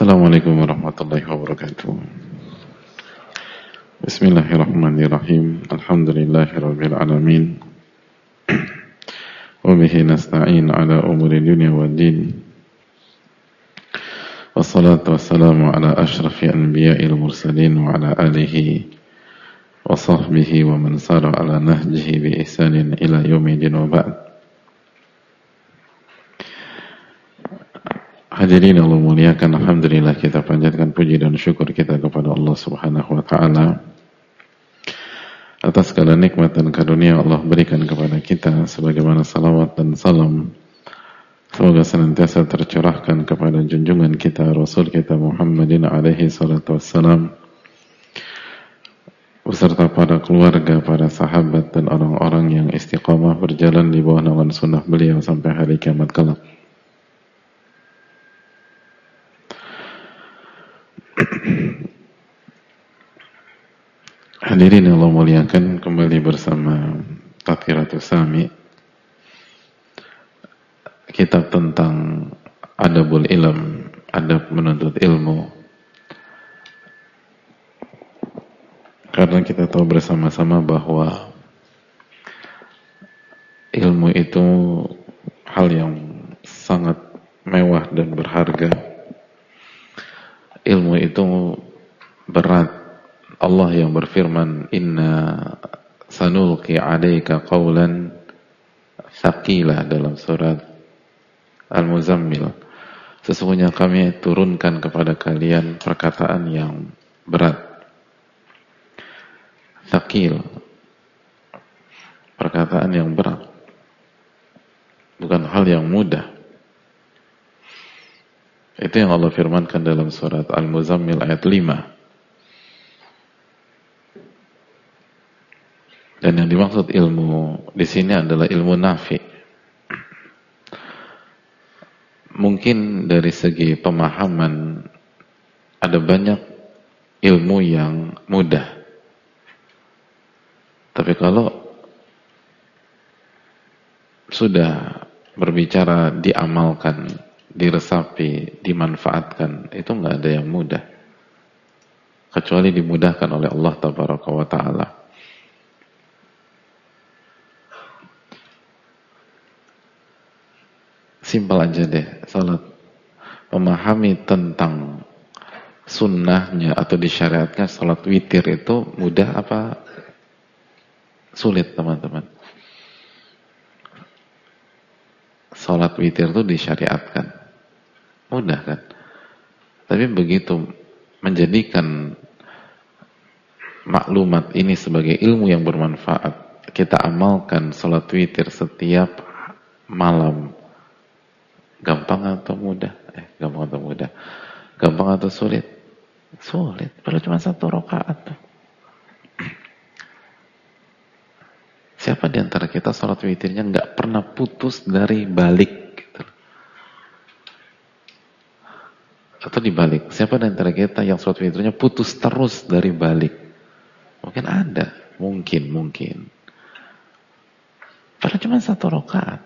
Assalamualaikum warahmatullahi wabarakatuh. Bismillahirrahmanirrahim. Alhamdulillahirabbil alamin. Wa bihi nasta'in ala umuri dunya waddin. Wassalatu wassalamu ala asyrafil anbiya'il mursalin wa ala alihi wa sahbihi wa man sara ala nahjihi bi ihsanin ila yaumil wa ba'd. Hadirin Allah muliakan, alhamdulillah kita panjatkan puji dan syukur kita kepada Allah Subhanahu wa taala atas segala nikmat dan karunia Allah berikan kepada kita, sebagaimana salawat dan salam semoga senantiasa tercurahkan kepada junjungan kita Rasul kita Muhammadin alaihi salatu wassalam beserta para keluarga, para sahabat dan orang-orang yang istiqamah berjalan di bawah naungan sunnah beliau sampai hari kiamat kelak. Hadirin yang Allah muliakan, kembali bersama Tadhkiratus Sami, kitab tentang adabul ilm, adab menuntut ilmu. Karena kita tahu bersama-sama bahwa ilmu itu hal yang sangat mewah dan berharga. Ilmu itu berat. Allah yang berfirman, Inna sanulqi 'alaika qawlan tsaqila dalam surat Al-Muzammil. Sesungguhnya kami turunkan kepada kalian perkataan yang berat. Tsaqil, perkataan yang berat, bukan hal yang mudah. Itu yang Allah firmankan dalam surat Al-Muzammil ayat 5. Dan yang dimaksud ilmu di sini adalah ilmu nafi. Mungkin dari segi pemahaman ada banyak ilmu yang mudah. Tapi kalau sudah berbicara diamalkan, diresapi, dimanfaatkan, itu nggak ada yang mudah. Kecuali dimudahkan oleh Allah Tabaraka wa Ta'ala. Simpel aja deh, salat. Memahami tentang sunnahnya atau disyariatkan salat witir itu mudah apa sulit, teman-teman? Salat witir itu disyariatkan, mudah kan? Tapi begitu menjadikan maklumat ini sebagai ilmu yang bermanfaat, kita amalkan salat witir setiap malam, gampang atau mudah? Gampang atau mudah? Gampang atau sulit? Sulit. Padahal cuma 1 rakaat. Siapa di antara kita salat witirnya nggak pernah putus dari balik? Gitu. Atau dibalik? Siapa di antara kita yang salat witirnya putus terus dari balik? Mungkin ada. Mungkin. Padahal cuma 1 rakaat.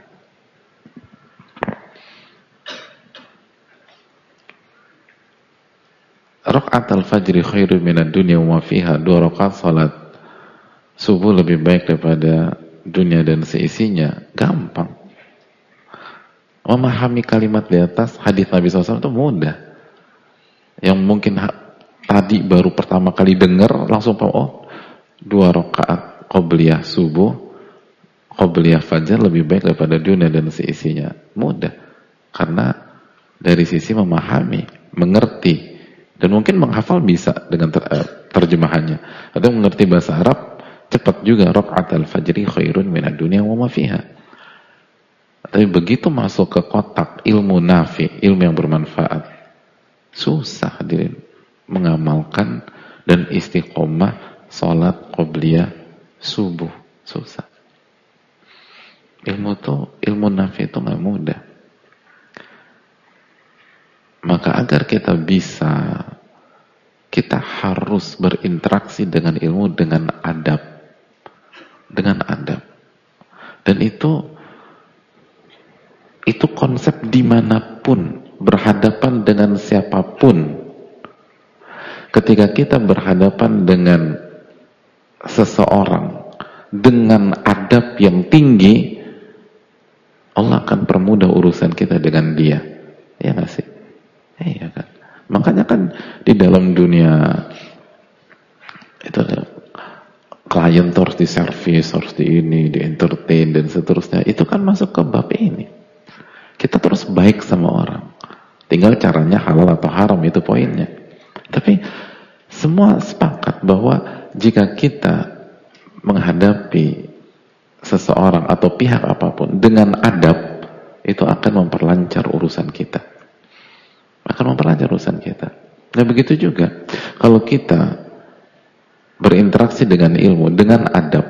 Rakaat al-fajri khairu minad dunya wa ma fiha. 2 rakaat salat subuh lebih baik daripada dunia dan seisinya. Gampang. Memahami kalimat di atas hadis Nabi SAW itu mudah. Yang mungkin tadi baru pertama kali dengar langsung paham, 2 rakaat qobliyah subuh, qobliyah fajar lebih baik daripada dunia dan seisinya. Mudah. Karena dari sisi memahami, mengerti. Dan mungkin menghafal bisa dengan terjemahannya. Atau mengerti bahasa Arab, cepat juga. Rakaat al-fajri khairun minad dunya wa ma fiha. Tapi begitu masuk ke kotak ilmu nafi, ilmu yang bermanfaat, susah hadirin mengamalkan dan istiqomah salat qobliyah subuh. Susah. Ilmu nafi itu nggak mudah. Maka agar kita bisa, kita harus berinteraksi dengan ilmu dengan adab. Dengan adab. Dan itu konsep dimanapun berhadapan dengan siapapun, ketika kita berhadapan dengan seseorang dengan adab yang tinggi, Allah akan permudah urusan kita dengan dia. Ya nggak sih? Iya kan? Makanya kan di dalam dunia itu ada klien harus diservis, harus di ini, di entertain dan seterusnya. Itu kan masuk ke bab ini. Kita terus baik sama orang. Tinggal caranya halal atau haram, itu poinnya. Tapi semua sepakat bahwa jika kita menghadapi seseorang atau pihak apapun dengan adab, itu akan memperlancar urusan kita. Akan memperlancar urusan kita. Nah begitu juga kalau kita berinteraksi dengan ilmu dengan adab,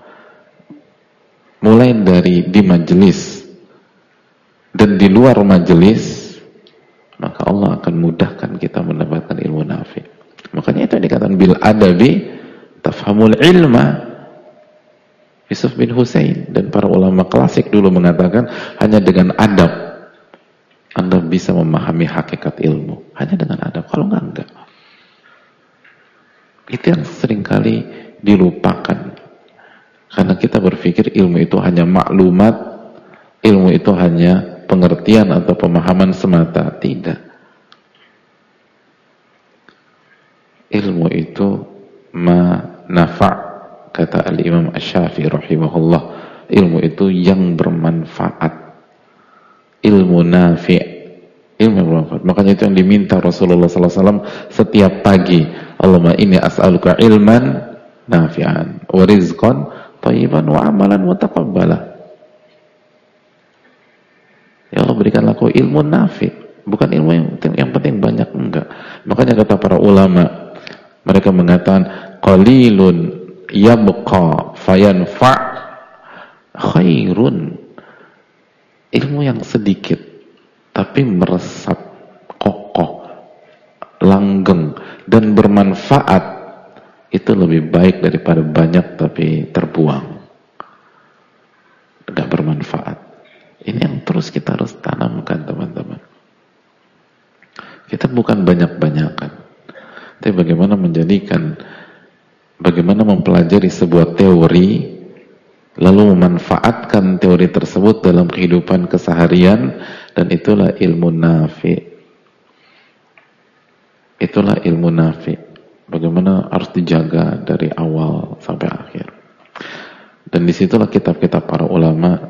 mulai dari di majelis dan di luar majelis, maka Allah akan mudahkan kita mendapatkan ilmu nafi. Makanya itu yang dikatakan bil adabi tafhamul ilma. Yusuf bin Husain dan para ulama klasik dulu mengatakan hanya dengan adab Anda bisa memahami hakikat ilmu. Hanya dengan adab. Kalau enggak. Itu yang seringkali dilupakan. Karena kita berpikir ilmu itu hanya maklumat, ilmu itu hanya pengertian atau pemahaman semata. Tidak. Ilmu itu nafa', kata Al-Imam Asy-Syafi'i rahimahullah. Ilmu itu yang bermanfaat. Ilmu nafi', ilmu yang bermanfaat. Makanya itu yang diminta Rasulullah SAW setiap pagi. Allahumma inni as'aluka ilman nafi'an wa rizqan thayyiban wa amalan mutaqabbala. Ya Allah, berikanlah kau ilmu nafi', bukan ilmu yang penting banyak, enggak. Makanya kata para ulama, mereka mengatakan qalilun yabqa fayanfa' khairun. Ilmu yang sedikit tapi meresap, kokoh, langgeng dan bermanfaat, itu lebih baik daripada banyak tapi terbuang, gak bermanfaat. Ini yang terus kita harus tanamkan, teman-teman. Kita bukan banyak-banyakan, tapi bagaimana mempelajari sebuah teori lalu memanfaatkan teori tersebut dalam kehidupan keseharian, dan itulah ilmu nafi. Itulah ilmu nafi. Bagaimana harus dijaga dari awal sampai akhir. Dan disitulah kitab-kitab para ulama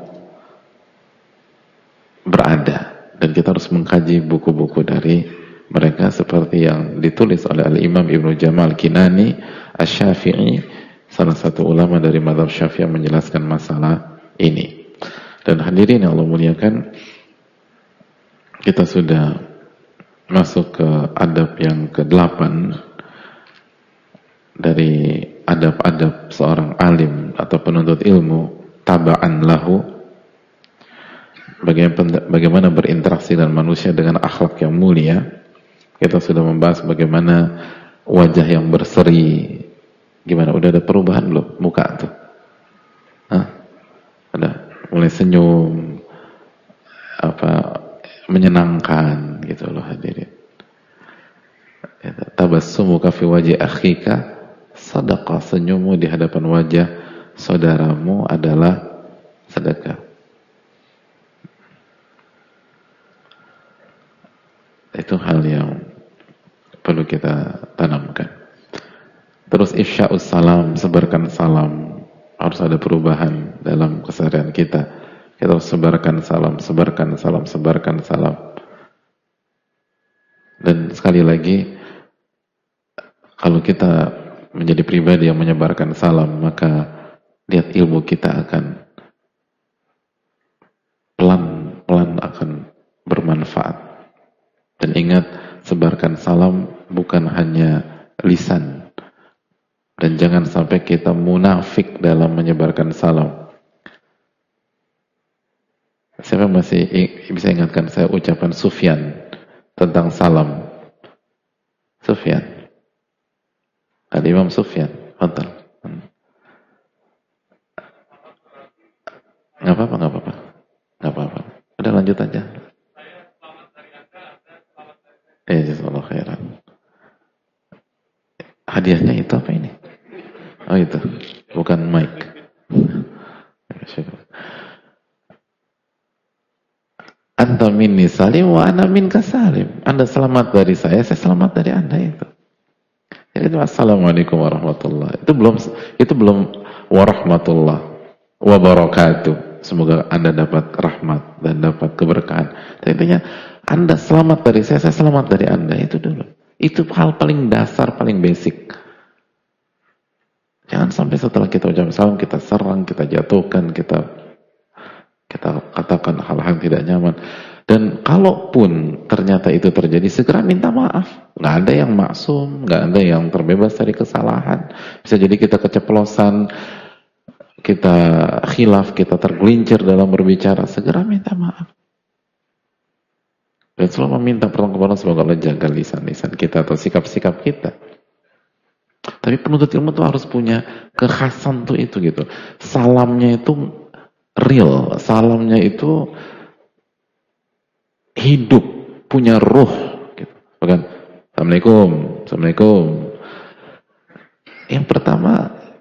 berada, dan kita harus mengkaji buku-buku dari mereka seperti yang ditulis oleh Al-Imam Ibnu Jamal Kinani Asy-Syafi'i, salah satu ulama dari mazhab Syafi'i yang menjelaskan masalah ini. Dan hadirin yang Allah muliakan, kita sudah masuk ke adab yang ke-8 dari adab-adab seorang alim atau penuntut ilmu, taba'an lahu. Bagaimana berinteraksi dengan manusia dengan akhlak yang mulia. Kita sudah membahas bagaimana wajah yang berseri. Gimana? Udah ada perubahan belum muka tuh? Hah? Udah mulai senyum, menyenangkan gitu loh hadirin. Tabassumuka fi wajhi akhika sadaqah. Senyummu di hadapan wajah saudaramu adalah sedekah. Itu hal yang perlu kita tanamkan. Terus ifsya'us salam, sebarkan salam. Harus ada perubahan dalam keseharian kita. Kita harus sebarkan salam, sebarkan salam, sebarkan salam. Dan sekali lagi, kalau kita menjadi pribadi yang menyebarkan salam, maka lihat ilmu kita akan pelan-pelan akan bermanfaat. Dan ingat, sebarkan salam bukan hanya lisan. Dan jangan sampai kita munafik dalam menyebarkan salam. Siapa masih bisa ingatkan saya ucapan Sufyan tentang salam? Sufyan. Al-Imam Sufyan. Betul. Nggak apa-apa. Udah lanjut aja. Jazakallahu khairan. Hadiahnya itu apa ini? Oh itu, bukan mic. Anta minni salim wa ana minka salim. Anda selamat dari saya selamat dari Anda itu. Jadi assalamualaikum warahmatullahi. Itu belum warahmatullah wabarakatuh. Semoga Anda dapat rahmat dan dapat keberkahan. Tapi intinya Anda selamat dari saya selamat dari Anda, itu dulu. Itu hal paling dasar, paling basic. Jangan sampai setelah kita ucap salam kita serang, kita jatuhkan, kita katakan hal-hal yang tidak nyaman. Dan kalaupun ternyata itu terjadi, segera minta maaf. Nggak ada yang maksum, nggak ada yang terbebas dari kesalahan. Bisa jadi kita keceplosan, kita khilaf, kita tergelincir dalam berbicara, segera minta maaf. Dan selalu meminta pertolongan semoga Allah jaga lisan-lisan kita atau sikap-sikap kita. Tapi penuntut ilmu tuh harus punya kekhasan tuh itu gitu. Salamnya itu real, salamnya itu hidup, punya ruh gitu. Bukan Assalamualaikum, Assalamualaikum. Yang pertama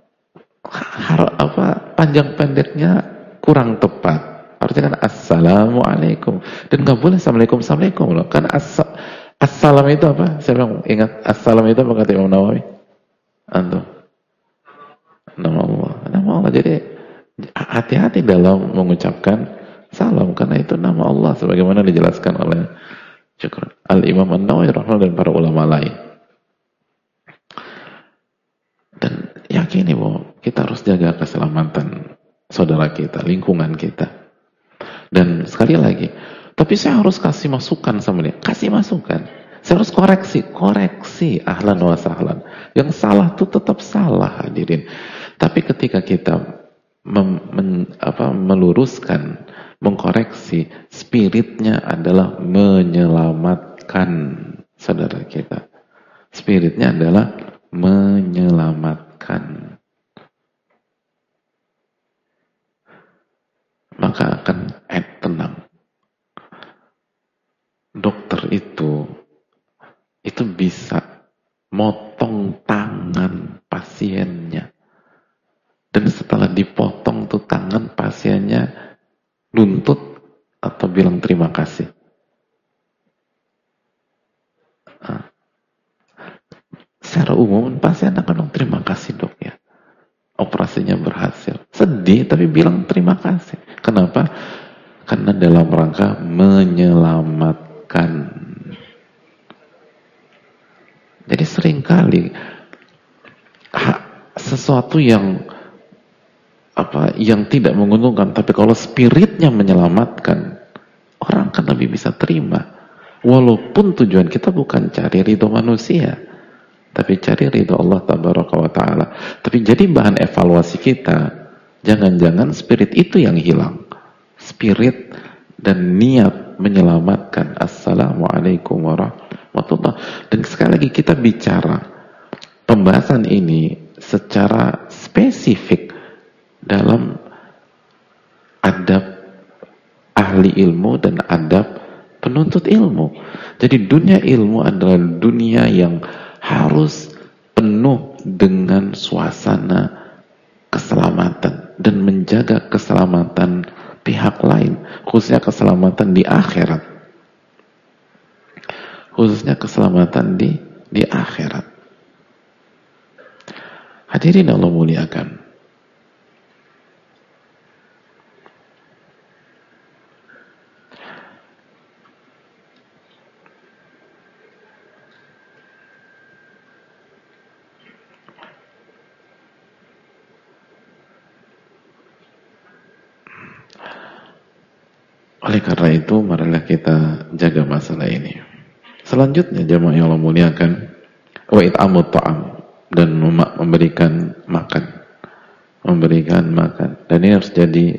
panjang pendeknya kurang tepat. Harusnya kan Assalamualaikum. Dan nggak boleh Assalamualaikum, Assalamualaikum loh. Kan assalam itu apa? Saya bilang ingat assalam itu apa kata Imam Nawawi? Antum. Nama Allah. Nama Allah. Jadi hati-hati dalam mengucapkan salam karena itu nama Allah sebagaimana dijelaskan oleh Al-Imam An-Nawawi rahimahullah dan para ulama lain. Dan yakini bahwa kita harus jaga keselamatan saudara kita, lingkungan kita. Dan sekali lagi, tapi saya harus kasih masukan sama dia. Kasih masukan. Saya harus koreksi ahlan wa sahlan. Yang salah itu tetap salah, hadirin. Tapi ketika kita meluruskan, mengkoreksi, spiritnya adalah menyelamatkan saudara kita. Spiritnya adalah menyelamatkan. Maka akan tenang. Dokter itu bisa motong tangan pasiennya. Dan setelah dipotong tuh tangan pasiennya nuntut atau bilang terima kasih. Secara umum pasien akan bilang terima kasih dok ya. Operasinya berhasil. Sedih tapi bilang terima kasih. Kenapa? Karena dalam rangka menyelamatkan. Jadi seringkali sesuatu yang tidak menguntungkan, tapi kalau spiritnya menyelamatkan, orang akan lebih bisa terima. Walaupun tujuan kita bukan cari ridho manusia, tapi cari ridho Allah tabaraka wa ta'ala. Tapi jadi bahan evaluasi kita, jangan-jangan spirit itu yang hilang. Spirit dan niat menyelamatkan. Assalamualaikum warahmatullahi. Dan sekali lagi kita bicara pembahasan ini secara spesifik dalam adab ahli ilmu dan adab penuntut ilmu. Jadi dunia ilmu adalah dunia yang harus penuh dengan suasana keselamatan dan menjaga keselamatan pihak lain, khususnya keselamatan di akhirat. Khususnya keselamatan di akhirat. Hadirin Allah muliakan. Oleh karena itu, marilah kita jaga masalah ini. Selanjutnya, jamaah yang Allah muliakan, wa it'amut ta'am, dan memberikan makan. Memberikan makan. Dan ini harus jadi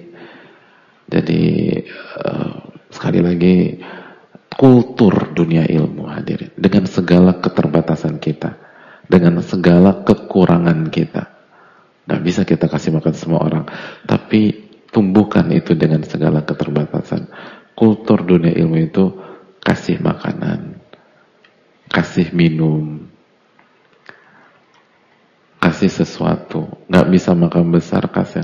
sekali lagi kultur dunia ilmu, hadirin. Dengan segala keterbatasan kita, dengan segala kekurangan kita. Nggak bisa kita kasih makan semua orang, tapi tumbuhkan itu dengan segala keterbatasan. Kultur dunia ilmu itu kasih makanan, kasih minum, kasih sesuatu. Nggak bisa makan besar,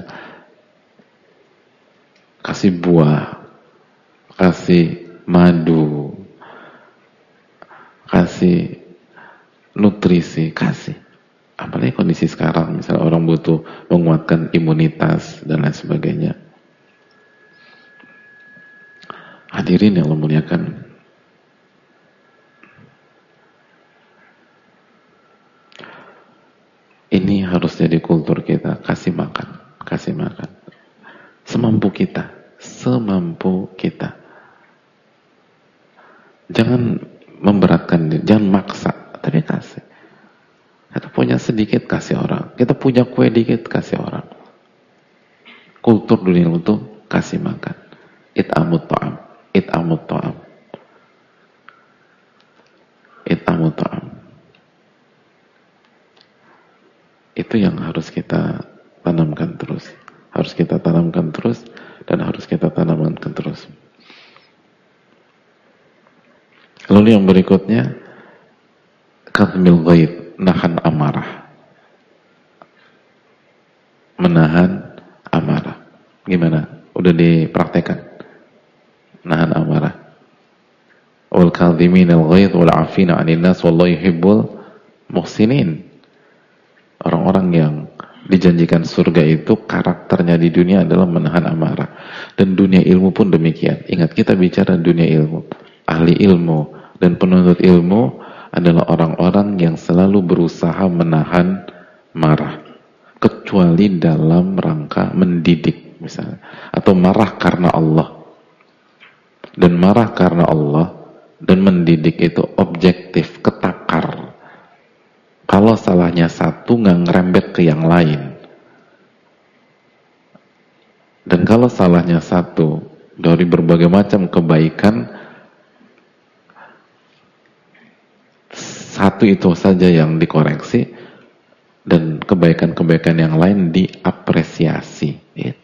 kasih buah, kasih madu, kasih nutrisi, kasih. Apalagi kondisi sekarang, misalnya orang butuh menguatkan imunitas dan lain sebagainya. Hadirin yang Allah muliakan, ini harus jadi kultur kita, kasih makan, semampu kita. Jangan memberatkan diri, jangan maksa, tapi kasih. Kita punya sedikit, kasih orang. Kita punya kue dikit, kasih orang. Kultur dunia itu kasih makan. It'amut ta'am. Itu yang harus kita tanamkan terus. Dan harus kita tanamkan terus. Lalu yang berikutnya, kadmil ghaid, nahan amarah. Menahan amarah. Gimana? Udah dipraktekan? Nahan amarah. Wal kadhimin al-ghaid wal 'afina 'anil nas wallahu yuhibbul muhsinin. Orang-orang yang dijanjikan surga itu karakternya di dunia adalah menahan amarah. Dan dunia ilmu pun demikian. Ingat, kita bicara dunia ilmu. Ahli ilmu dan penuntut ilmu adalah orang-orang yang selalu berusaha menahan marah. Kecuali dalam rangka mendidik misalnya. Atau marah karena Allah. Dan marah karena Allah dan mendidik itu objektif, ketakar. Kalau salahnya satu nggak ngerembet ke yang lain. Dan kalau salahnya satu dari berbagai macam kebaikan, satu itu saja yang dikoreksi dan kebaikan-kebaikan yang lain diapresiasi.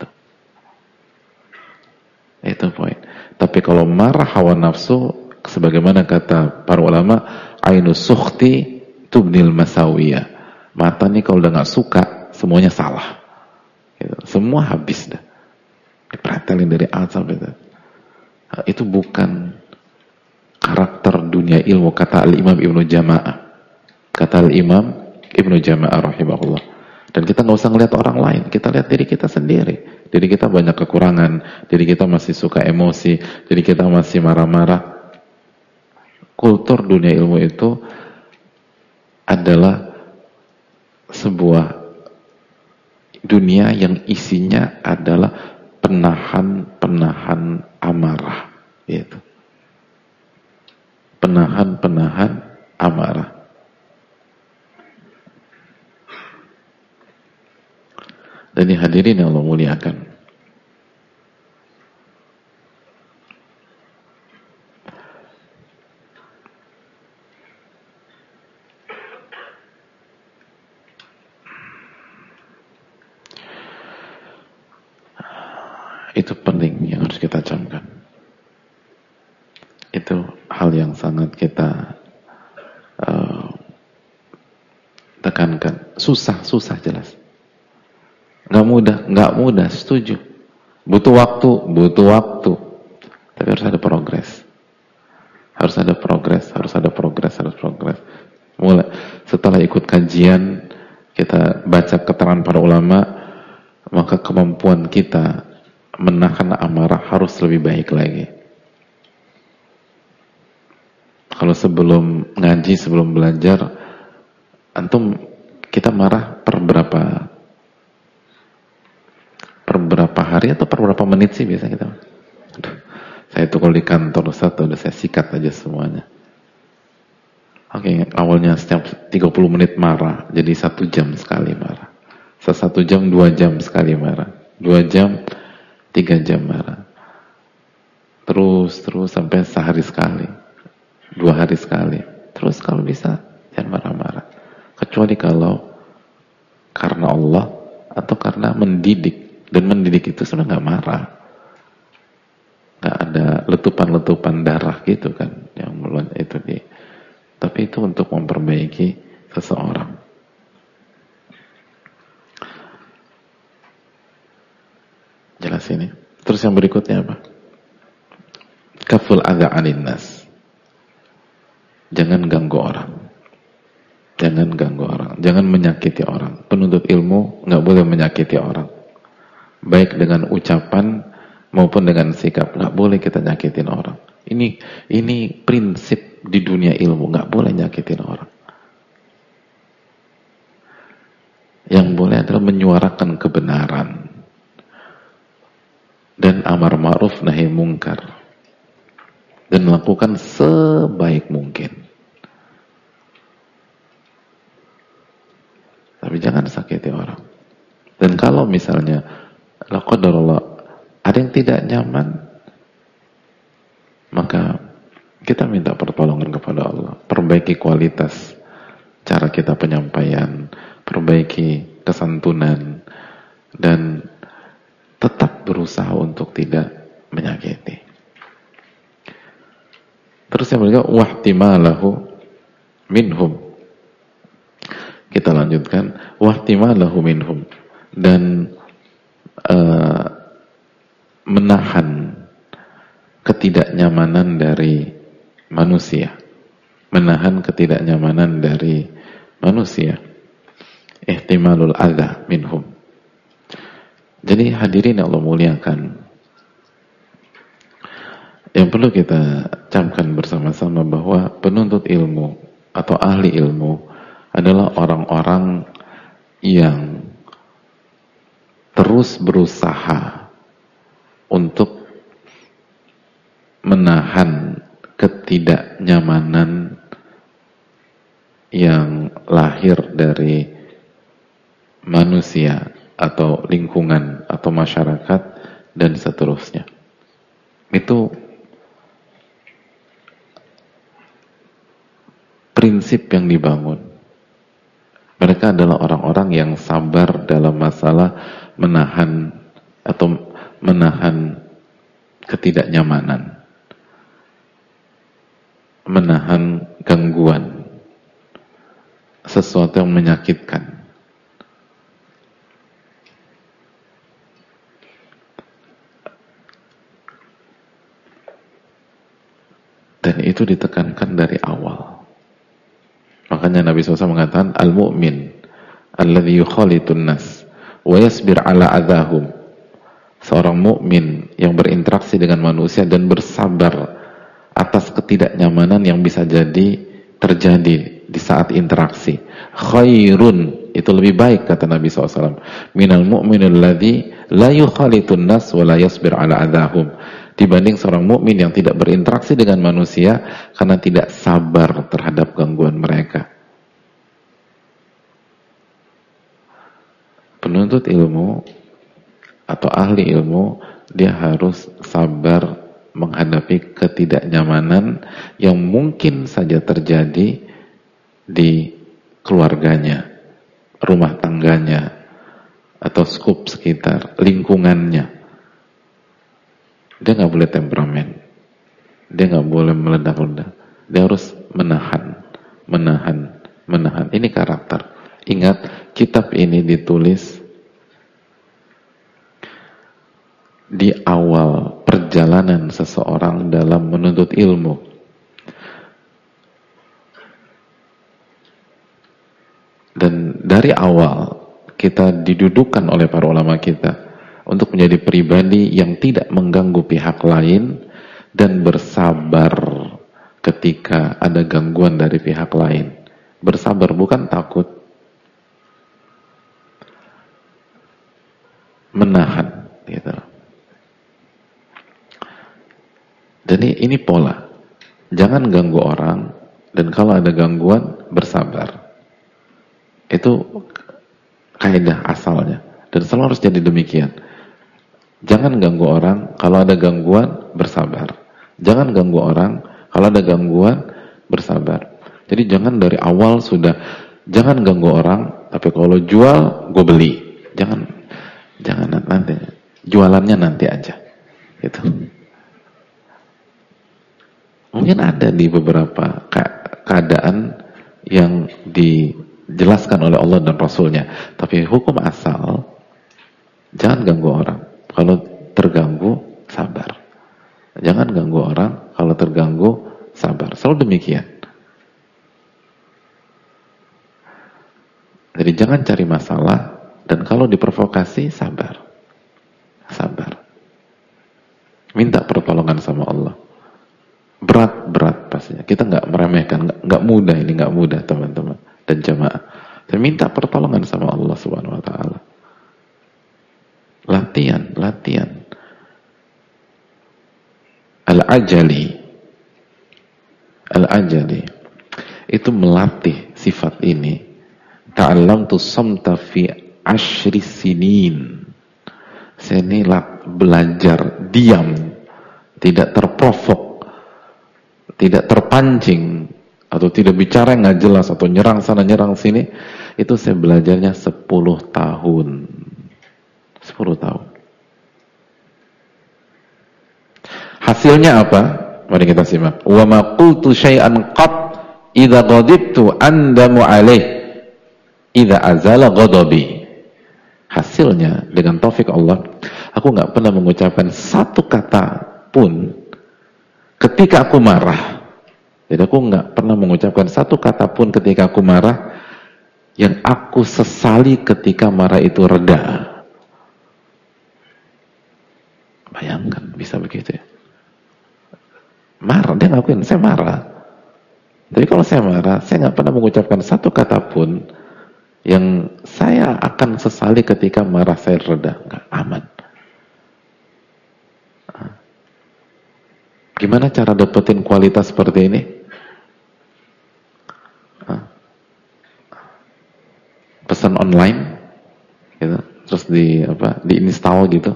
Itu poin. Tapi kalau marah hawa nafsu, sebagaimana kata para ulama, ainus sukhti tubnil masawiyah. Mata nih kalau udah nggak suka, semuanya salah. Semua habis dah. Dipretelin dari A sampai Z. Itu bukan karakter dunia ilmu, kata Al-Imam Ibnu Jama'ah. Kata Al-Imam Ibnu Jama'ah rahimahullah. Dan kita nggak usah ngelihat orang lain, kita lihat diri kita sendiri. Diri kita banyak kekurangan, diri kita masih suka emosi, diri kita masih marah-marah. Kultur dunia ilmu itu adalah sebuah dunia yang isinya adalah penahan amarah, gitu. Penahan amarah. Dan hadirin yang Allah muliakan, itu penting yang harus kita camkan. Itu hal yang sangat kita tekankan. Susah jelas. Nggak mudah, setuju. Butuh waktu. Tapi harus ada progres. Mulai setelah ikut kajian, kita baca keterangan para ulama, maka kemampuan kita menahan amarah harus lebih baik lagi. Kalau sebelum ngaji, sebelum belajar, antum kita marah per berapa hari atau per berapa menit sih biasa kita? Aduh, saya itu kalau di kantor udah saya sikat aja semuanya. Oke, awalnya setiap 30 menit marah, jadi 1 jam sekali marah. 1 jam 2 jam sekali marah. 2 jam 3 jam marah. Terus sampai sehari sekali. 2 hari sekali. Terus kalau bisa jangan marah-marah. Kecuali kalau karena Allah atau karena mendidik. Dan mendidik itu sebenarnya nggak marah. Nggak ada letupan-letupan darah gitu kan yang itu tapi itu untuk memperbaiki seseorang. Jelas ini. Terus yang berikutnya apa? Kaful adza 'anil nas. Jangan ganggu orang. Jangan ganggu orang. Jangan menyakiti orang. Penuntut ilmu nggak boleh menyakiti orang. Baik dengan ucapan maupun dengan sikap. Nggak boleh kita nyakitin orang. Ini prinsip di dunia ilmu. Nggak boleh nyakitin orang. Yang boleh adalah menyuarakan kebenaran dan amar ma'ruf nahi mungkar, dan melakukan sebaik mungkin. Tapi jangan sakiti orang. Dan kalau misalnya la qadarullah ada yang tidak nyaman, maka kita minta pertolongan kepada Allah. Perbaiki kualitas cara kita penyampaian, perbaiki kesantunan, dan tetap berusaha untuk tidak menyakiti. Terus yang berikutnya wahtimalahu minhum. Kita lanjutkan wahtimalahu minhum, dan menahan ketidaknyamanan dari manusia. Menahan ketidaknyamanan dari manusia. Ihtimalul adza minhum. Jadi hadirin yang Allah muliakan, yang perlu kita camkan bersama-sama bahwa penuntut ilmu atau ahli ilmu adalah orang-orang yang terus berusaha untuk menahan ketidaknyamanan yang lahir dari manusia atau lingkungan atau masyarakat dan seterusnya. Itu prinsip yang dibangun. Mereka adalah orang-orang yang sabar dalam masalah menahan ketidaknyamanan, menahan gangguan, sesuatu yang menyakitkan. Dan itu ditekankan dari awal. Makanya Nabi SAW mengatakan al-mu'min alladhi yukhalitun nas wa yasbir ala adahum. Seorang mukmin yang berinteraksi dengan manusia dan bersabar atas ketidaknyamanan yang bisa jadi terjadi di saat interaksi. Khairun, itu lebih baik kata Nabi SAW, minal mu'min alladhi la yukhalitun nas wa la yasbir ala adahum, dibanding seorang mukmin yang tidak berinteraksi dengan manusia karena tidak sabar terhadap gangguan mereka. Penuntut ilmu atau ahli ilmu, dia harus sabar menghadapi ketidaknyamanan yang mungkin saja terjadi di keluarganya, rumah tangganya, atau skup sekitar, lingkungannya. Dia nggak boleh temperamen, dia nggak boleh meledak-ledak, dia harus menahan. Ini karakter. Ingat, kitab ini ditulis di awal perjalanan seseorang dalam menuntut ilmu. Dan dari awal kita didudukan oleh para ulama kita untuk menjadi pribadi yang tidak mengganggu pihak lain dan bersabar ketika ada gangguan dari pihak lain. Bersabar bukan takut. Menahan, gitu. Jadi ini pola. Jangan ganggu orang, dan kalau ada gangguan bersabar. Itu kaidah asalnya, dan selalu harus jadi demikian. Jangan ganggu orang, kalau ada gangguan bersabar. Jangan ganggu orang, kalau ada gangguan bersabar. Jadi jangan dari awal sudah, jangan ganggu orang, tapi kalau jual gue beli. Jangan nanti, jualannya nanti aja, gitu. Mungkin ada di beberapa keadaan yang dijelaskan oleh Allah dan Rasulnya. Tapi hukum asal, jangan ganggu orang. Kalau terganggu, sabar. Jangan ganggu orang, kalau terganggu, sabar. Selalu demikian. Jadi jangan cari masalah, dan kalau diprovokasi, sabar. Sabar. Minta pertolongan sama Allah. Berat pastinya. Kita nggak meremehkan, nggak mudah ini, nggak mudah teman-teman dan jamaah. Tapi minta pertolongan sama Allah Subhanahu Wa Taala. Latihan. Al-ajali itu melatih sifat ini. Ta'allamtu samta fi ashri sinin. Saya ini belajar diam, tidak terprovok, tidak terpancing, atau tidak bicara yang nggak jelas, atau nyerang sana nyerang sini. Itu saya belajarnya 10 tahun. 10 tahun. Hasilnya apa? Mari kita simak. Wa ma qultu syai'an qat idza ghadibtu andamu alaih idza azala ghadabi. Hasilnya dengan taufik Allah, aku nggak pernah mengucapkan satu kata pun ketika aku marah. Jadi aku nggak pernah mengucapkan satu kata pun ketika aku marah yang aku sesali ketika marah itu reda. Bayangkan bisa begitu ya. Marah, dia ngakuin, saya marah. Tapi kalau saya marah, saya nggak pernah mengucapkan satu kata pun yang saya akan sesali ketika marah saya reda. Nggak, aman. Gimana cara dapetin kualitas seperti ini? Pesan online, gitu. Terus diinstal gitu,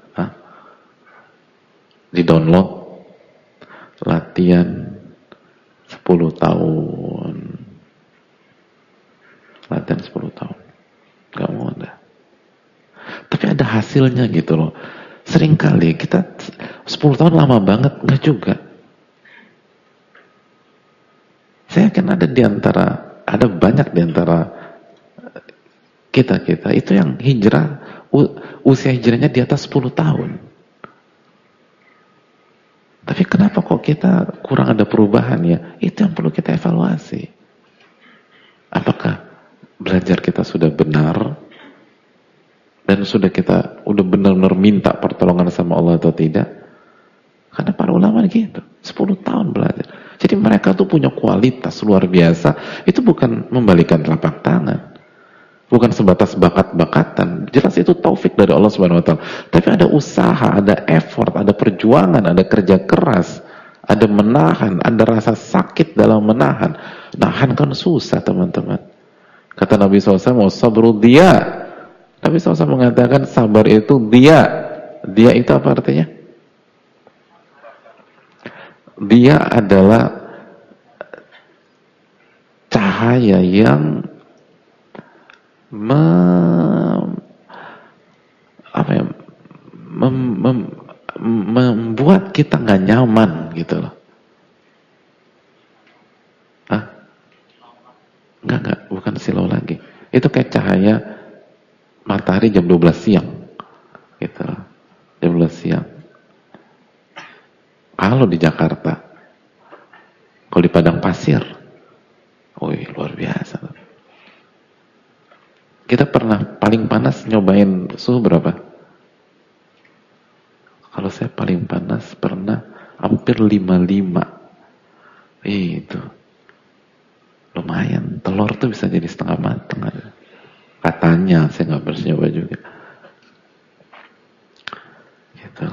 di-download, latihan 10 tahun. Latihan 10 tahun. Gak mudah. Tapi ada hasilnya gitu loh. Seringkali kita 10 tahun lama banget, enggak juga. Saya yakin ada banyak di antara kita itu yang hijrah, usia hijrahnya di atas 10 tahun. Tapi kenapa kok kita kurang ada perubahan ya? Itu yang perlu kita evaluasi. Apakah belajar kita sudah benar dan kita udah benar-benar minta pertolongan sama Allah atau tidak? Karena para ulama gitu, 10 tahun belajar. Jadi mereka tuh punya kualitas luar biasa. Itu bukan membalikan telapak tangan, bukan sebatas bakat-bakatan. Jelas itu taufik dari Allah Subhanahu Wa Taala. Tapi ada usaha, ada effort, ada perjuangan, ada kerja keras, ada menahan, ada rasa sakit dalam menahan. Nahan kan susah teman-teman. Kata Nabi SAW, sabru dia. Nabi SAW mengatakan sabar itu dia. Dia itu apa artinya? Dia adalah cahaya yang membuat kita nggak nyaman gitu loh. Enggak, bukan silau lagi. Itu kayak cahaya matahari jam 12 siang. Gitu loh. Jam 12 siang. Kalau di Jakarta, kalau di padang pasir, wih, luar biasa. Kita pernah paling panas nyobain suhu berapa? Kalau saya paling panas pernah hampir 55. Itu lumayan. Telur tuh bisa jadi setengah matang. Katanya, saya nggak pernah nyoba juga. Gitu.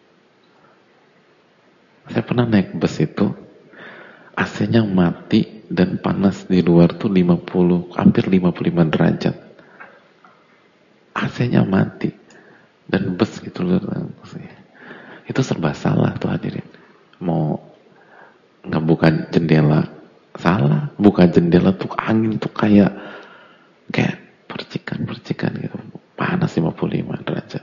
Saya pernah naik bus itu, AC-nya mati dan panas di luar tuh 50, hampir 55 derajat. AC-nya mati dan bus gitu loh. Itu serba salah tuh hadirin. Mau nggak buka jendela salah, buka jendela tuh angin tuh kayak percikan gitu, panas 55 derajat.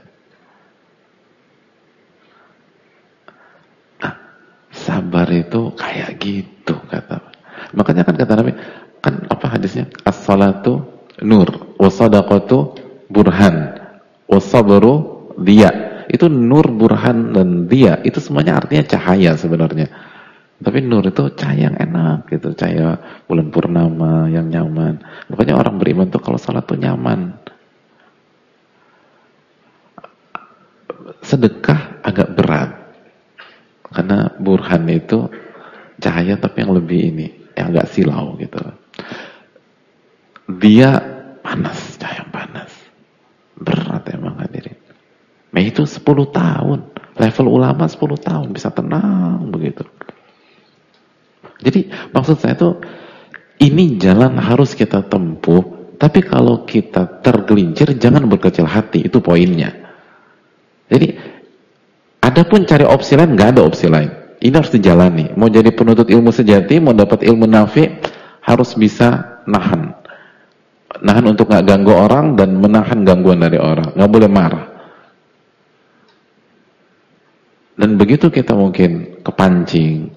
Nah, sabar itu kayak gitu kata. Makanya kan kata Nabi, kan apa hadisnya? As-salatu nur, was-sadaqatu burhan, was-sabru diya. Itu nur, burhan, dan diya. Itu semuanya artinya cahaya sebenarnya. Tapi nur itu cahaya yang enak gitu, cahaya bulan purnama yang nyaman. Makanya orang beriman tuh kalau salat tuh nyaman. Sedekah agak berat. Karena burhan itu cahaya tapi yang lebih ini, yang agak silau gitu. Dia panas, cahaya panas. Berat emang hadirin. Nah itu 10 tahun. Level ulama 10 tahun bisa tenang begitu. Jadi maksud saya tuh ini jalan harus kita tempuh, tapi kalau kita tergelincir jangan berkecil hati, itu poinnya. Jadi adapun cari opsi lain, nggak ada opsi lain. Ini harus dijalani. Mau jadi penuntut ilmu sejati, mau dapat ilmu nafi, harus bisa nahan. Nahan untuk nggak ganggu orang dan menahan gangguan dari orang. Nggak boleh marah. Dan begitu kita mungkin kepancing,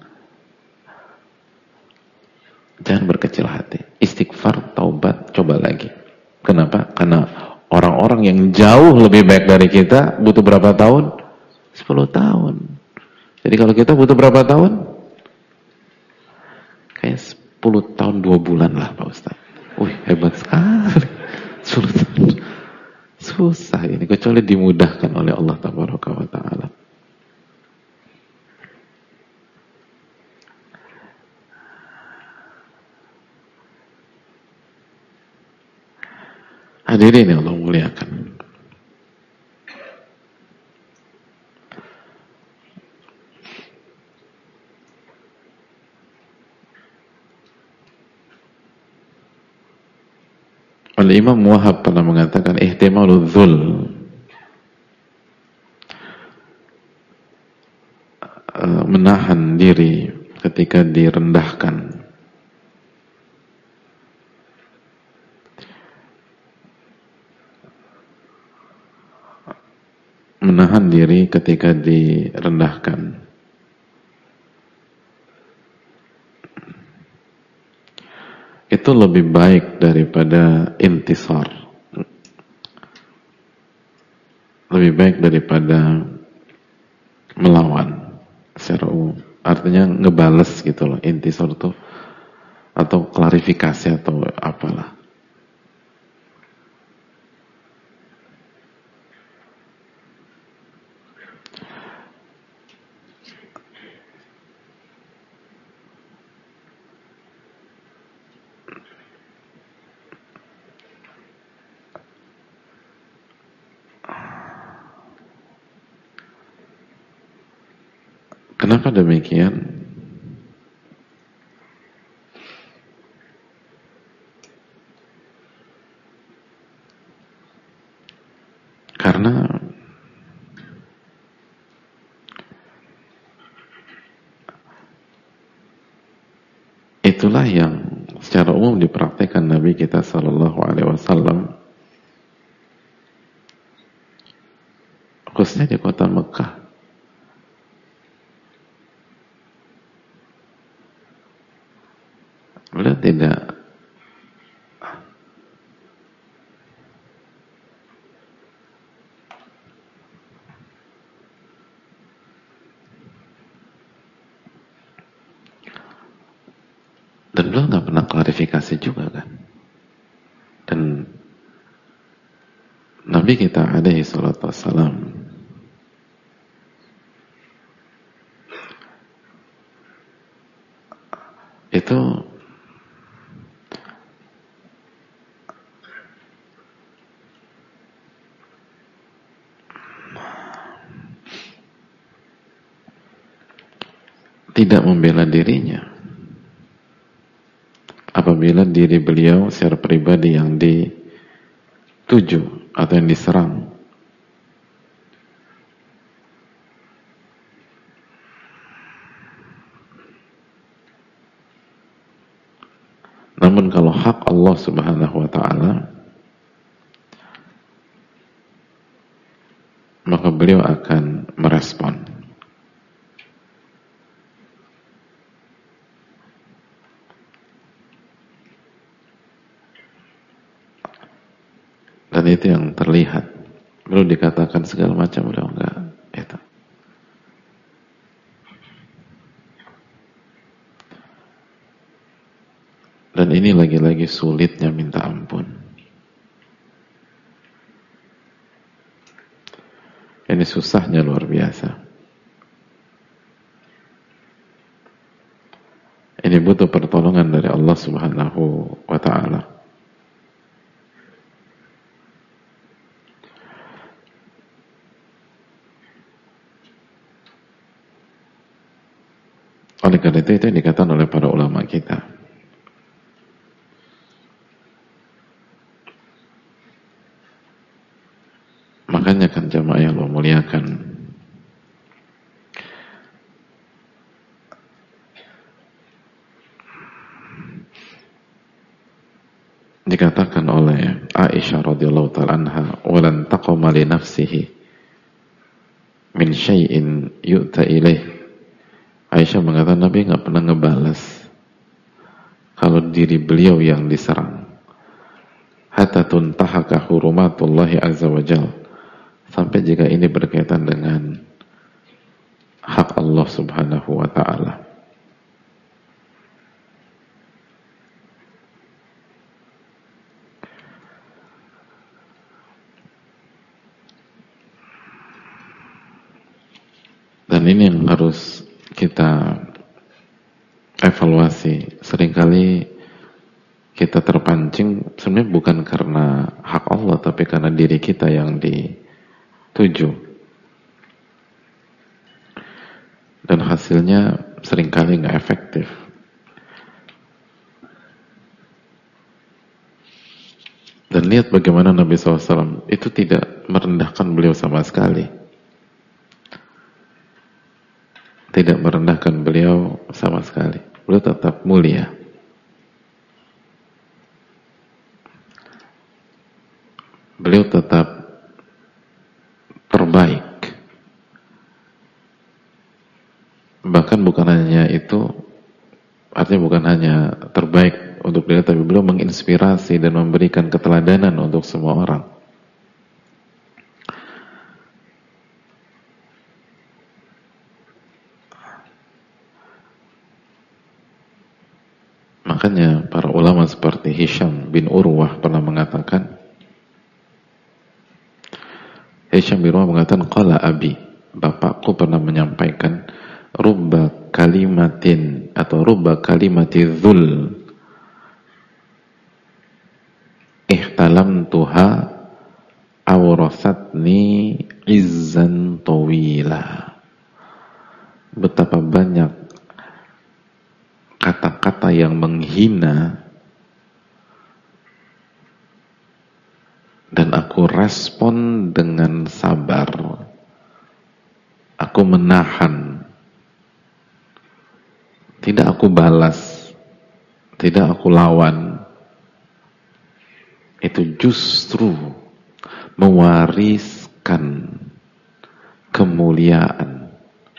jangan berkecil hati. Istighfar, taubat, coba lagi. Kenapa? Karena orang-orang yang jauh lebih baik dari kita butuh berapa tahun? 10 tahun. Jadi kalau kita butuh berapa tahun? Kayak 10 tahun 2 bulan lah Pak Ustaz. Wih, hebat sekali. 10 tahun. Susah ini, kecuali dimudahkan oleh Allah Tabaraka wa Ta'ala. Hadirin yang Allah muliakan. Al-Imam Wahab pernah mengatakan ihtimalul dzul, menahan diri ketika direndahkan, menahan diri ketika direndahkan, itu lebih baik daripada intisar, lebih baik daripada melawan secara umum. Artinya ngebales gitu loh, intisar tuh, atau klarifikasi atau apalah. Kenapa demikian? Karena itulah yang secara umum dipraktikkan Nabi kita Sallallahu Alaihi Wasallam, khususnya di kota Mekah. Beliau tidak dan beliau nggak pernah klarifikasi juga kan. Dan Nabi kita alaihi salatu wassalam itu tidak membela dirinya apabila diri beliau secara pribadi yang dituju atau yang diserang. Namun kalau hak Allah Subhanahu wa Ta'ala, maka beliau akan merespon. itu yang terlihat. Belum dikatakan segala macam, udah enggak itu. Dan ini lagi-lagi sulitnya minta ampun. Ini susahnya luar biasa. Ini butuh pertolongan dari Allah Subhanahu wa ta'ala. Oleh karena itu yang dikatakan oleh para ulama kita. Makanya kan jamaah yang Allah muliakan, dikatakan oleh Aisyah radhiyallahu ta'ala anha, walan taqama li nafsihi min syai'in yu'ta ilaih. Aisyah mengatakan Nabi nggak pernah ngebalas kalau diri beliau yang diserang. Hatta tuntahaka hurumatullahi azza wa jal, sampai jika ini berkaitan dengan hak Allah Subhanahu wa ta'ala. Dan ini yang harus kita evaluasi. Seringkali kita terpancing sebenarnya bukan karena hak Allah, tapi karena diri kita yang dituju. Dan hasilnya seringkali nggak efektif. Dan lihat bagaimana Nabi SAW itu tidak merendahkan beliau sama sekali. Tidak merendahkan beliau sama sekali. Beliau tetap mulia. Beliau tetap terbaik. Bahkan bukan hanya itu, artinya bukan hanya terbaik untuk beliau, tapi beliau menginspirasi dan memberikan keteladanan untuk semua orang. Makanya para ulama seperti Hisham bin Urwah pernah mengatakan, Hisham bin Urwah mengatakan, qala abi, bapakku pernah menyampaikan, rubba kalimatin atau rubba kalimati dzul ihtalamtuha awrasatni izzan tawila. Betapa banyak kata-kata yang menghina dan aku respon dengan sabar. Aku menahan, tidak aku balas, tidak aku lawan. Itu justru mewariskan kemuliaan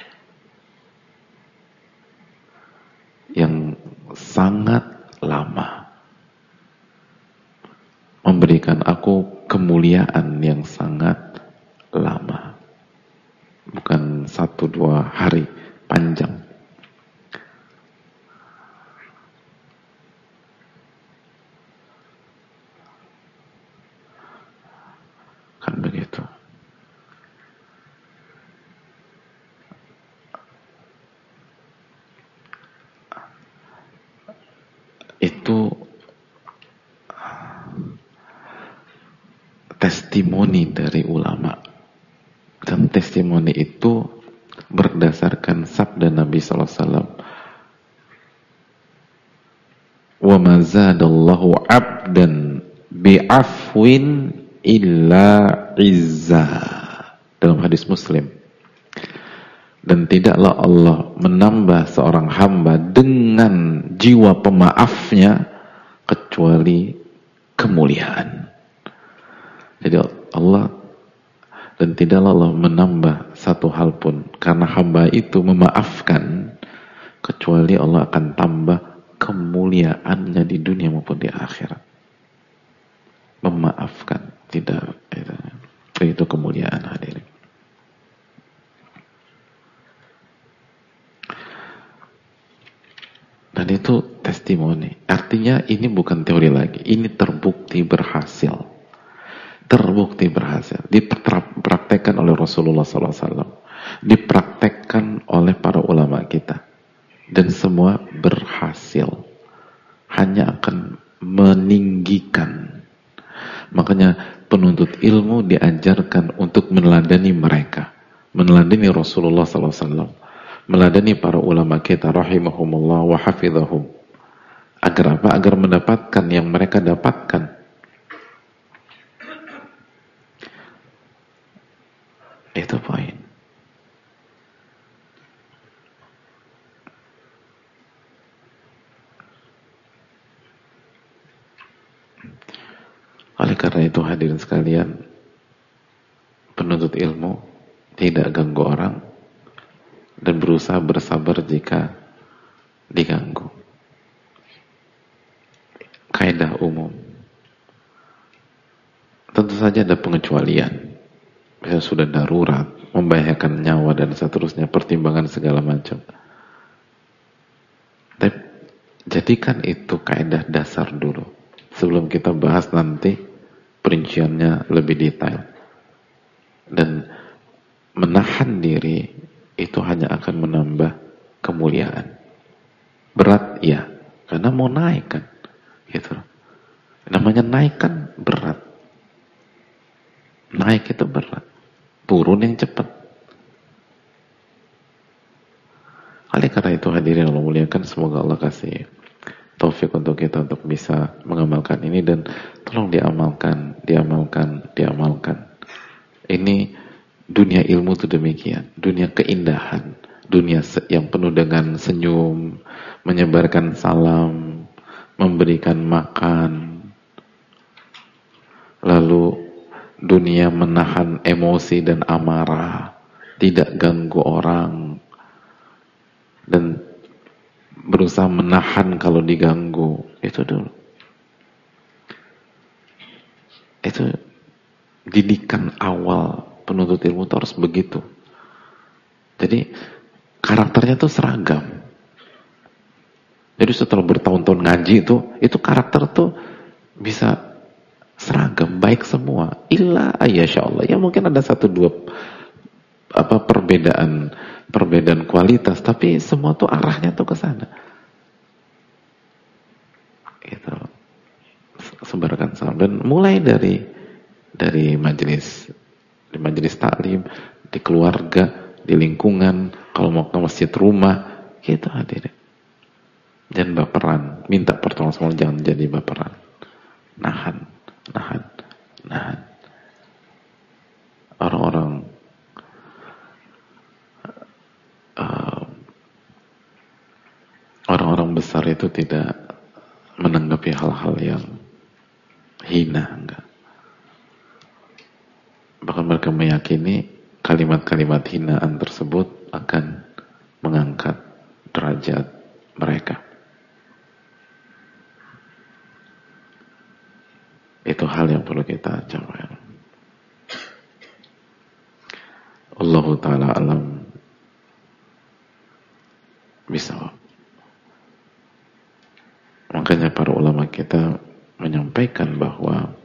yang sangat lama, memberikan aku kemuliaan yang sangat lama, bukan 1-2 hari, panjang. Kan begitu. Itu testimoni dari ulama, dan testimoni itu berdasarkan sabda Nabi SAW, wa ma zadallahu abdan bi'afwin illa izza, dalam hadis Muslim. Dan tidaklah Allah menambah seorang hamba dengan jiwa pemaafnya kecuali kemuliaan. Jadi Allah, dan tidaklah Allah menambah satu hal pun karena hamba itu memaafkan, kecuali Allah akan tambah kemuliaannya di dunia maupun di akhirat. Memaafkan Tidak, itu kemuliaan hadirin. Dan itu testimoni. Artinya ini bukan teori lagi. Ini terbukti berhasil. Terbukti berhasil. Dipraktekkan oleh Rasulullah SAW. Dipraktekkan oleh para ulama kita. Dan semua berhasil. Hanya akan meninggikan. Makanya penuntut ilmu diajarkan untuk meneladani mereka. Meneladani Rasulullah SAW. Meladani para ulama kita rahimahumullah wa hafizahum. Agar apa? Agar mendapatkan yang mereka dapatkan. Itu poin. Oleh karena itu hadirin sekalian, penuntut ilmu tidak ganggu orang dan berusaha bersabar jika diganggu. Kaidah umum. Tentu saja ada pengecualian. Bisa sudah darurat, membahayakan nyawa dan seterusnya, pertimbangan segala macam. Tapi jadikan itu kaidah dasar dulu. Sebelum kita bahas nanti perinciannya lebih detail. Dan menahan diri itu hanya akan menambah kemuliaan. Berat, ya, karena mau naik kan, gitu. Namanya naik kan berat. Naik itu berat. Turun yang cepat. Oleh karena itu hadirin Allah muliakan, semoga Allah kasih taufik untuk kita untuk bisa mengamalkan ini, dan tolong diamalkan. Ini dunia ilmu itu demikian, dunia keindahan, dunia yang penuh dengan senyum, menyebarkan salam, memberikan makan, lalu dunia menahan emosi dan amarah, tidak ganggu orang, dan berusaha menahan kalau diganggu. Itu dulu. Itu didikan awal penuntut ilmu itu harus begitu. Jadi karakternya tuh seragam. Jadi setelah bertahun-tahun ngaji itu karakter tuh bisa seragam, baik semua. Illa ayyashallah. Ya mungkin ada satu dua perbedaan kualitas, tapi semua tuh arahnya tuh ke sana. Gitu. Sebarkan salam, dan mulai dari majelis, di majelis taklim, di keluarga, di lingkungan, kalau mau ke masjid rumah, gitu hadirin. Jangan baperan, minta pertolongan sama, jangan jadi baperan. Nahan. Orang-orang besar itu tidak menanggapi hal-hal yang hina, enggak. Bahkan mereka meyakini kalimat-kalimat hinaan tersebut akan mengangkat derajat mereka. Itu hal yang perlu kita capai. Allah Ta'ala alam bisa. Makanya para ulama kita menyampaikan bahwa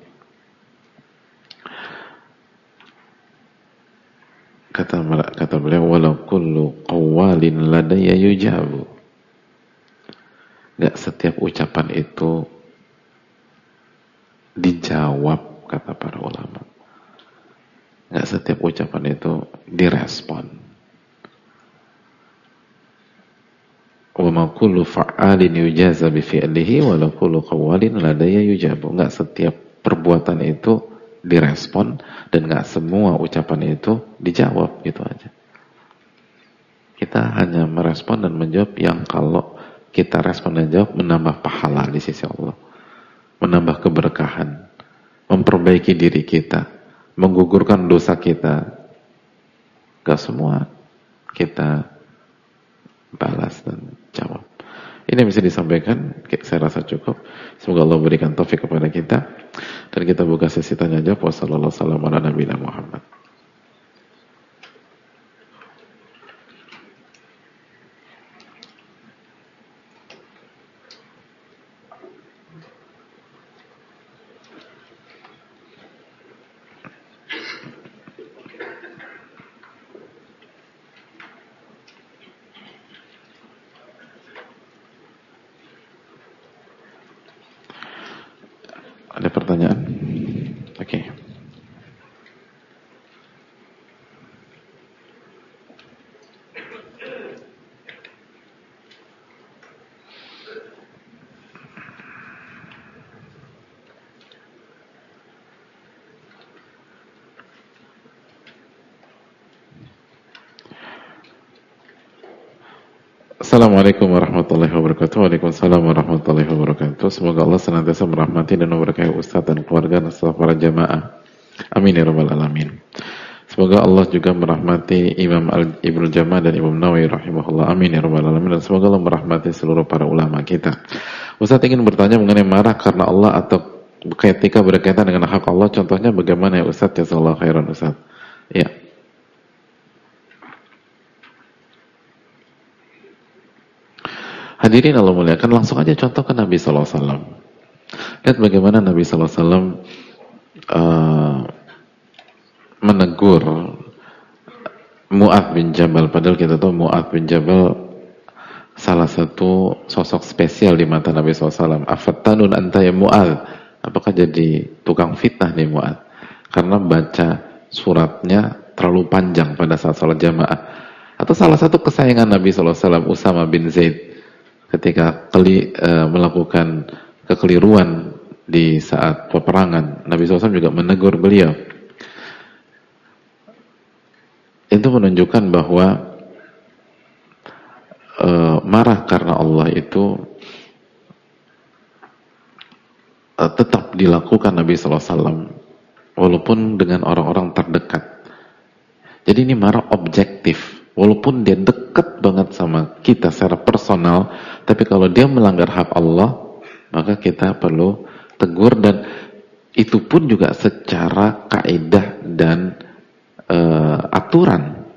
kata beliau, walau kullu qawwalin ladayya yujabu. Gak setiap ucapan itu dijawab, kata para ulama. Gak setiap ucapan itu direspon. Wa ma kullu fa'alin yujaza bi fi'lihi wa la kullu qawwalin ladayya yujabu. Gak setiap perbuatan itu direspon, dan gak semua ucapan itu dijawab, gitu aja. Kita hanya merespon dan menjawab yang kalau kita respon dan jawab menambah pahala di sisi Allah, menambah keberkahan, memperbaiki diri kita, menggugurkan dosa kita. Gak semua kita balas dan jawab. Ini bisa disampaikan, saya rasa cukup. Semoga Allah berikan taufik kepada kita. Dan Dan kita buka sesi tanya jawab. Wassalamualaikum warahmatullahi wabarakatuh. Ada pertanyaan? Oke. Assalamualaikum warahmatullahi wabarakatuh. Waalaikumsalam warahmatullahi wabarakatuh. Semoga Allah senantiasa merahmati dan memberkahi Ustaz dan keluarga dan seluruh para jamaah. Amin ya rabbal alamin. Semoga Allah juga merahmati Imam Ibnu Jamah dan Imam Nawawi rahimahullah. Amin ya rabbal alamin. Dan semoga Allah merahmati seluruh para ulama kita. Ustaz ingin bertanya mengenai marah karena Allah atau ketika berkaitan dengan hak Allah. Contohnya bagaimana ya Ustaz? Jazakallahu khairan Ustaz. Ya. Hadirin Allah muliakan, langsung aja contoh ke Nabi SAW. Lihat bagaimana Nabi SAW menegur Mu'adz bin Jabal. Padahal kita tahu Mu'adz bin Jabal salah satu sosok spesial di mata Nabi SAW. Afattanun anta ya Mu'adz. Apakah jadi tukang fitnah nih Mu'adz? Karena baca suratnya terlalu panjang pada saat sholat jamaah. Atau salah satu kesayangan Nabi SAW, Usama bin Zaid, ketika melakukan kekeliruan di saat peperangan, Nabi SAW juga menegur beliau. Itu menunjukkan bahwa marah karena Allah itu tetap dilakukan Nabi SAW, walaupun dengan orang-orang terdekat. Jadi ini marah objektif. Walaupun dia dekat banget sama kita secara personal, tapi kalau dia melanggar hak Allah, maka kita perlu tegur, dan itu pun juga secara kaidah dan aturan.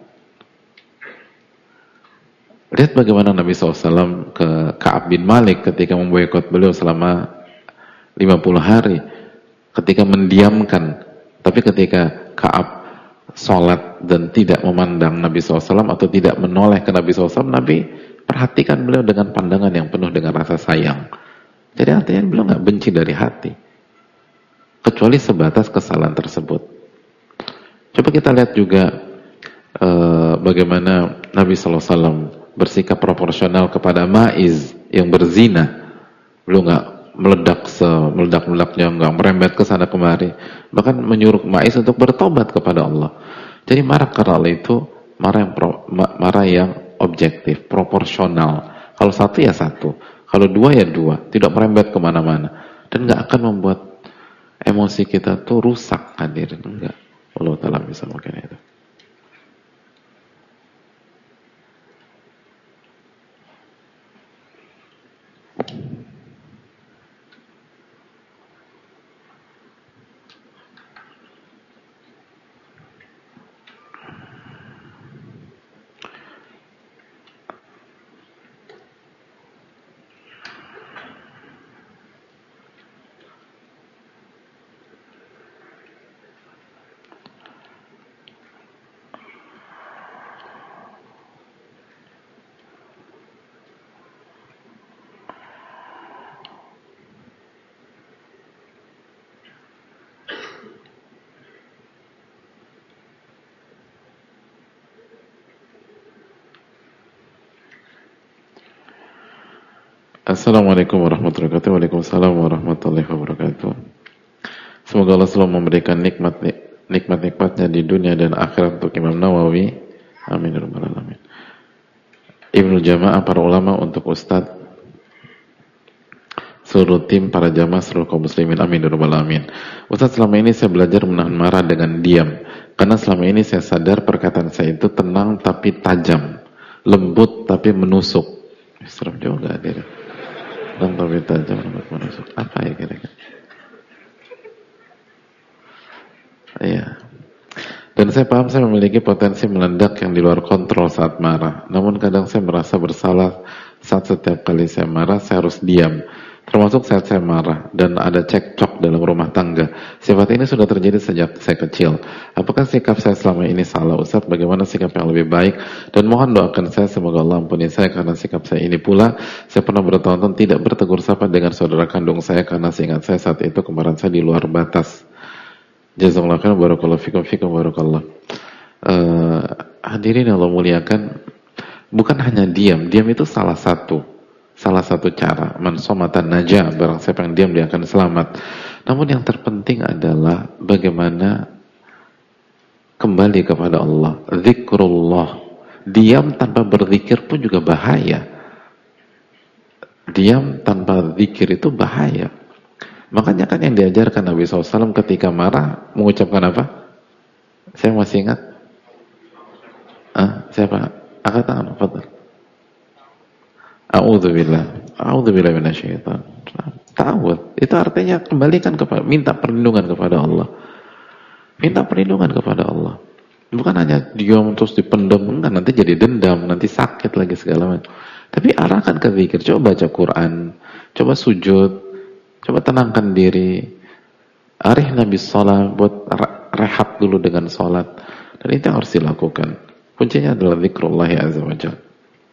Lihat bagaimana Nabi SAW ke Ka'ab bin Malik ketika memboikot beliau selama 50 hari, ketika mendiamkan. Tapi ketika Ka'ab sholat dan tidak memandang Nabi SAW atau tidak menoleh ke Nabi SAW, Nabi perhatikan beliau dengan pandangan yang penuh dengan rasa sayang. Jadi artinya beliau nggak benci dari hati, kecuali sebatas kesalahan tersebut. Coba kita lihat juga bagaimana Nabi SAW bersikap proporsional kepada Ma'iz yang berzina. Beliau nggak meledak-meledaknya, nggak merembet ke sana kemari, bahkan menyuruh Ma'iz untuk bertobat kepada Allah. Jadi marah karena Allah itu marah yang objektif, proporsional. Kalau satu ya satu, kalau dua ya dua, tidak merembet kemana-mana, dan nggak akan membuat emosi kita tuh rusak, hadirin. Enggak. Allah Ta'ala bisa mungkin itu. Assalamualaikum warahmatullahi wabarakatuh. Waalaikumsalam warahmatullahi wabarakatuh. Semoga Allah selalu memberikan nikmat-nikmatnya di dunia dan akhirat untuk Imam Nawawi. Amin ya rabbal alamin. Ibnu Jamaah, para ulama, untuk Ustadz, seluruh tim, para jamaah, seluruh kaum muslimin. Amin ya rabbal alamin. Ustadz, selama ini saya belajar menahan marah dengan diam, karena selama ini saya sadar perkataan saya itu tenang tapi tajam, lembut tapi menusuk. Serem juga dia. Dan tapi tajam lembut menusuk. Apa ya kira-kira? Dan saya paham saya memiliki potensi meledak yang di luar kontrol saat marah. Namun kadang saya merasa bersalah saat setiap kali saya marah saya harus diam. Termasuk saat saya marah dan ada cekcok dalam rumah tangga. Sifat ini sudah terjadi sejak saya kecil. Apakah sikap saya selama ini salah, Ustaz? Bagaimana sikap yang lebih baik? Dan mohon doakan saya semoga Allah ampuni saya karena sikap saya ini pula. Saya pernah bertahun-tahun tidak bertegur sapa dengan saudara kandung saya karena seingat saya saat itu kemarahan saya di luar batas. Jazakallahu khairan, barakallahu fikum barakallah. Hadirin yang Allah muliakan, bukan hanya diam itu salah satu cara. Man somatan najah, barang siapa yang diam dia akan selamat. Namun yang terpenting adalah bagaimana kembali kepada Allah, zikrullah. Diam tanpa berzikir pun juga bahaya. Diam tanpa zikir itu bahaya. Makanya kan yang diajarkan Nabi SAW ketika marah mengucapkan apa? Saya masih ingat. Siapa? Angkat tangan. Fadhal. A'udzubillah minasyaitan. Ta'awud. Itu artinya kembalikan kepada, minta perlindungan kepada Allah. Minta perlindungan kepada Allah. Bukan hanya diam terus dipendam, enggak, nanti jadi dendam, nanti sakit lagi segala macam. Tapi arahkan ke zikir. Coba baca Quran, coba sujud. Coba tenangkan diri. Arih Nabi sholat, buat rehat dulu dengan sholat. Dan itu yang harus dilakukan. Kuncinya adalah zikrullahi azza wa jalla.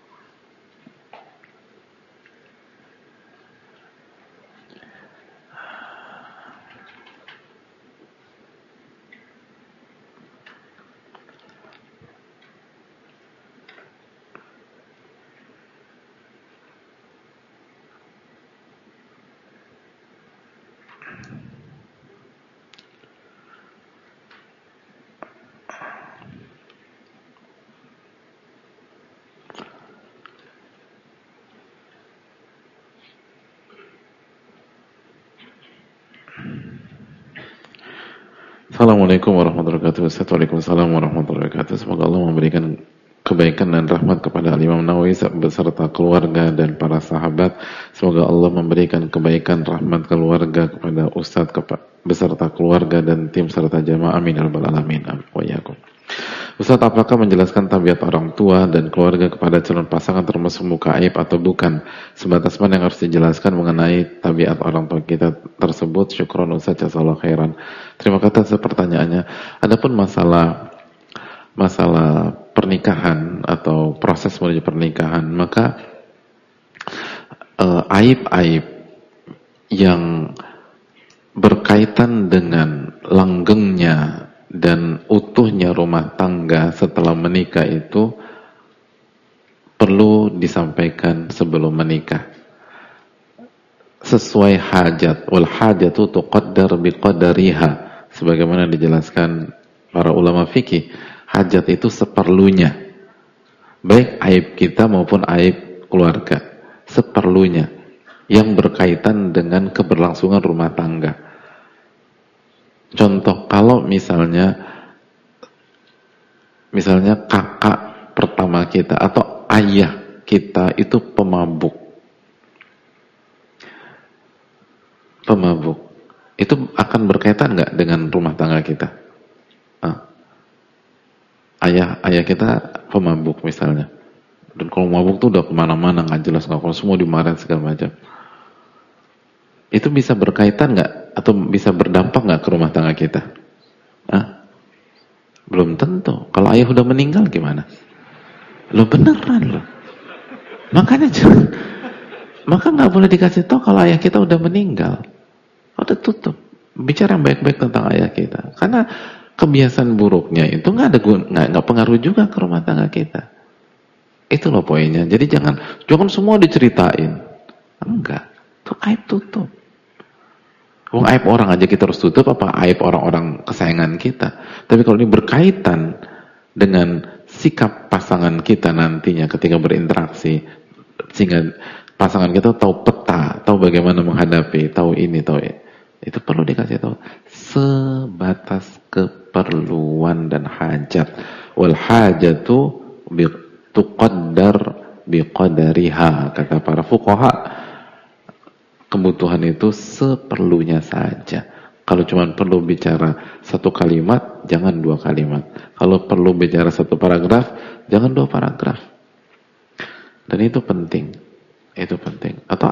Assalamualaikum warahmatullahi wabarakatuh. Waalaikumsalam warahmatullahi wabarakatuh. Semoga Allah memberikan kebaikan dan rahmat kepada Imam Nawawi beserta keluarga dan para sahabat. Semoga Allah memberikan kebaikan, rahmat keluarga kepada Ustadz beserta keluarga dan tim serta jamaah. Amin ya rabbal alamin. Ustadz, apakah menjelaskan tabiat orang tua dan keluarga kepada calon pasangan termasuk muka aib atau bukan? Sebatas mana yang harus dijelaskan mengenai tabiat orang tua kita tersebut? Syukron Ustadz, jazakallahu khairan. Terima kasih atas pertanyaannya. Adapun masalah pernikahan atau proses menuju pernikahan, maka aib-aib yang berkaitan dengan langgengnya dan utuhnya rumah tangga setelah menikah itu perlu disampaikan sebelum menikah sesuai hajat. Wal hajatu tuqaddar biqadariha, sebagaimana dijelaskan para ulama fikih. Hajat itu seperlunya, baik aib kita maupun aib keluarga, seperlunya yang berkaitan dengan keberlangsungan rumah tangga. Contoh, kalau misalnya kakak pertama kita atau ayah kita itu pemabuk, itu akan berkaitan nggak dengan rumah tangga kita? Ayah kita pemabuk misalnya, dan kalau mabuk tuh udah kemana-mana nggak jelas, nggak, kalau semua dimarahin segala macam. Itu bisa berkaitan nggak atau bisa berdampak nggak ke rumah tangga kita? Belum tentu. Kalau ayah udah meninggal gimana? Lo beneran lo. Makanya jangan, maka nggak boleh dikasih tahu kalau ayah kita udah meninggal. Udah tutup. Bicara baik-baik tentang ayah kita. Karena kebiasaan buruknya itu nggak pengaruh juga ke rumah tangga kita. Itu loh poinnya. Jadi jangan semua diceritain. Enggak. Itu aib tutup. Wong aib orang aja kita harus tutup, apa aib orang-orang kesayangan kita. Tapi kalau ini berkaitan dengan sikap pasangan kita nantinya ketika berinteraksi, sehingga pasangan kita tahu peta, tahu bagaimana menghadapi, tahu ini, tahu ini, itu perlu dikasih tahu sebatas keperluan dan hajat. Wal hajatu tuqaddar biqadariha, kata para fuqaha. Kebutuhan itu seperlunya saja. Kalau cuma perlu bicara satu kalimat, jangan dua kalimat. Kalau perlu bicara satu paragraf, jangan dua paragraf. Dan itu penting. Itu penting. Atau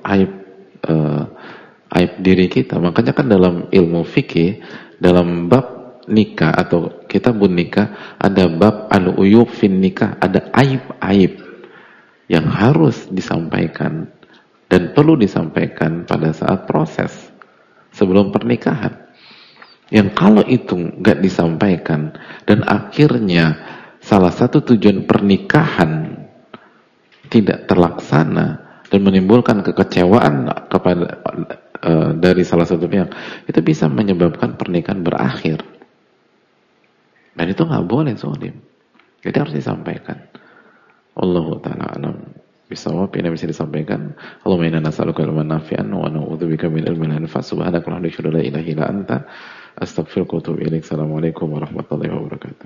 aib diri kita. Makanya kan dalam ilmu fikih, dalam bab nikah atau kitabun nikah, ada bab al-uyub fin nikah, ada aib-aib yang harus disampaikan dan perlu disampaikan pada saat proses sebelum pernikahan. Yang kalau itu nggak disampaikan dan akhirnya salah satu tujuan pernikahan tidak terlaksana dan menimbulkan kekecewaan kepada dari salah satu pihak, itu bisa menyebabkan pernikahan berakhir. Dan itu nggak boleh zalim. Jadi harus disampaikan. Wallahu ta'ala alam bisawab. Ini bisa disampaikan. Allahumma inna nas'aluka ilman nafi'an wa na'udzubika min ilmin la yanfa'. Subhanaka la ilaha illa anta astaghfiruka wa atubu ilaik. Assalamualaikum warahmatullahi wabarakatuh.